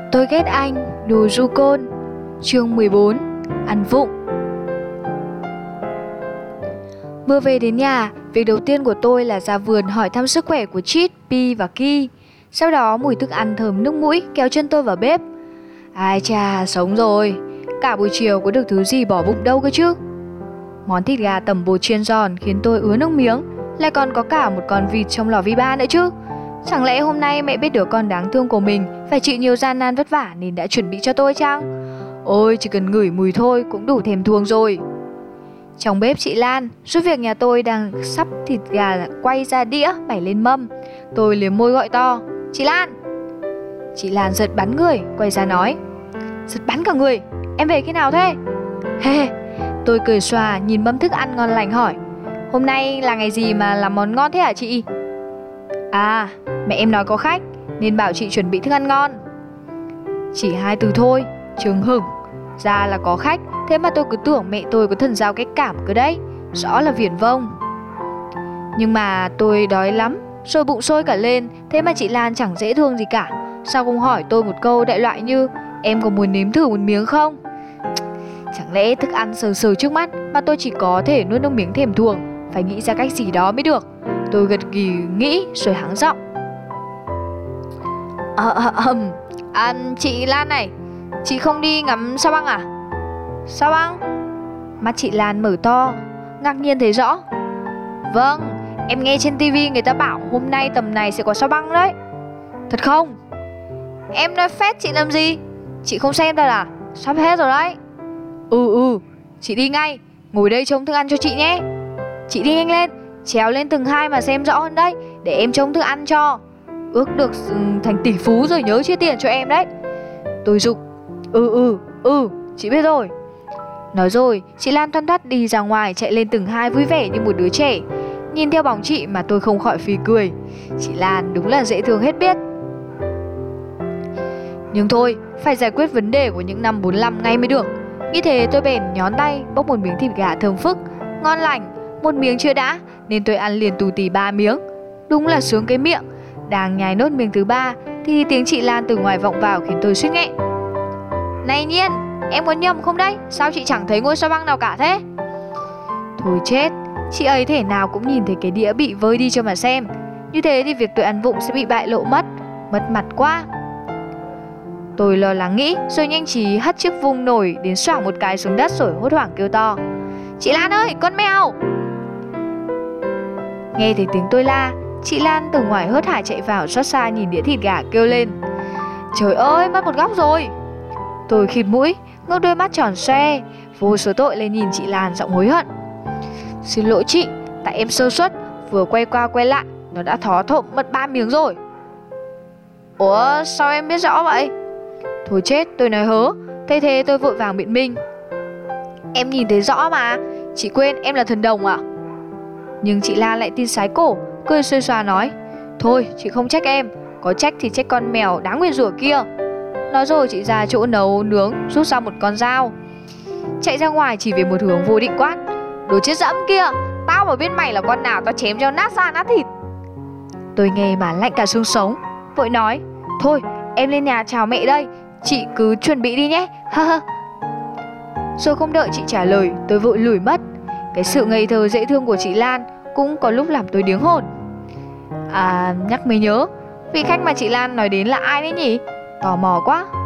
Tôi ghét anh, đồ ru côn. Chương 14. Ăn vụng. Vừa về đến nhà, việc đầu tiên của tôi là ra vườn hỏi thăm sức khỏe của Chit, Pi và Ki. Sau đó mùi thức ăn thơm nước mũi kéo chân tôi vào bếp. Ai chà, sống rồi. Cả buổi chiều có được thứ gì bỏ bụng đâu cơ chứ. Món thịt gà tẩm bột chiên giòn khiến tôi ứa nước miếng. Lại còn có cả một con vịt trong lò vi ba nữa chứ. Chẳng lẽ hôm nay mẹ biết đứa con đáng thương của mình phải chịu nhiều gian nan vất vả nên đã chuẩn bị cho tôi chăng? Ôi, chỉ cần ngửi mùi thôi cũng đủ thèm thuồng rồi. Trong bếp chị Lan giúp việc nhà tôi đang sắp thịt gà quay ra đĩa bày lên mâm. Tôi liếm môi gọi to: "Chị Lan!" Chị Lan giật bắn người, quay ra nói: "Giật bắn cả người, em về khi nào thế?" Hê, tôi cười xòa nhìn mâm thức ăn ngon lành hỏi: "Hôm nay là ngày gì mà làm món ngon thế hả chị?" "À, mẹ em nói có khách nên bảo chị chuẩn bị thức ăn ngon." Chỉ 2 từ thôi, chừng hửng. Ra là có khách, thế mà tôi cứ tưởng mẹ tôi có thần giao cách cảm cơ đấy. Rõ là viển vông. Nhưng mà tôi đói lắm, rồi bụng sôi cả lên. Thế mà chị Lan chẳng dễ thương gì cả. Sao không hỏi tôi một câu đại loại như: "Em có muốn nếm thử một miếng không?" Chẳng lẽ thức ăn sờ sờ trước mắt mà tôi chỉ có thể nuốt nước miếng thèm thuồng? Phải nghĩ ra cách gì đó mới được. Tôi gật gù nghĩ rồi hắng giọng: "Chị Lan này, chị không đi ngắm sao băng à?" "Sao băng?" Mắt chị Lan mở to, ngạc nhiên thấy rõ. "Vâng, em nghe trên tivi người ta bảo hôm nay tầm này sẽ có sao băng đấy." "Thật không?" "Em nói phét chị làm gì? Chị không xem đâu à? Sắp hết rồi đấy." Chị đi ngay, ngồi đây trông thức ăn cho chị nhé." "Chị đi nhanh lên, trèo lên tầng 2 mà xem rõ hơn đấy, để em trông thức ăn cho. Ước được thành tỷ phú rồi nhớ chia tiền cho em đấy." Tôi giục: Chị biết rồi." Nói rồi, chị Lan thoăn thoắt đi ra ngoài, chạy lên tầng 2 vui vẻ như một đứa trẻ. Nhìn theo bóng chị mà tôi không khỏi phì cười. Chị Lan đúng là dễ thương hết biết. Nhưng thôi, phải giải quyết vấn đề của những năm 45 ngay mới được. Nghĩ thế tôi bèn nhón tay bốc một miếng thịt gà thơm phức, ngon lành. Một miếng chưa đã nên tôi ăn liền tù tì 3 miếng. Đúng là sướng cái miệng. Đang nhai nốt miếng thứ 3 thì tiếng chị Lan từ ngoài vọng vào khiến tôi suýt nghẹn. "Này Nhiên, em có nhầm không đấy? Sao chị chẳng thấy ngôi sao băng nào cả thế?" Thôi chết, chị ấy thể nào cũng nhìn thấy cái đĩa bị vơi đi cho mà xem. Như thế thì việc tôi ăn vụng sẽ bị bại lộ mất mặt quá. Tôi lo lắng nghĩ rồi nhanh trí hất chiếc vung nổi đến xoảng một cái xuống đất rồi hốt hoảng kêu to: "Chị Lan ơi, con mèo!" Nghe thấy tiếng tôi la, chị Lan từ ngoài hớt hải chạy vào, xót xa nhìn đĩa thịt gà kêu lên: "Trời ơi, mất một góc rồi!" Tôi khịt mũi, ngước đôi mắt tròn xoe, vô số tội lên nhìn chị Lan giọng hối hận: "Xin lỗi chị, tại em sơ suất, vừa quay qua quay lại, nó đã thó thộm mất 3 miếng rồi." "Ủa, sao em biết rõ vậy?" Thôi chết, tôi nói hớ. Thế thế tôi vội vàng biện minh: "Em nhìn thấy rõ mà, chị quên em là thần đồng à?" Nhưng chị Lan lại tin sái cổ, cười xuê xoa nói: "Thôi, chị không trách em, có trách thì trách con mèo đáng nguyền rủa kia." Nói rồi chị ra chỗ nấu nướng rút ra một con dao, chạy ra ngoài chỉ về một hướng vô định quát: "Đồ chết dẫm kia, tao mà biết mày là con nào tao chém cho nát da nát thịt." Tôi nghe mà lạnh cả xương sống, vội nói: "Thôi, em lên nhà chào mẹ đây, chị cứ chuẩn bị đi nhé." Rồi không đợi chị trả lời, tôi vội lủi mất. Cái sự ngây thơ dễ thương của chị Lan cũng có lúc làm tôi điếng hồn. À, nhắc mới nhớ, vị khách mà chị Lan nói đến là ai đấy nhỉ? Tò mò quá.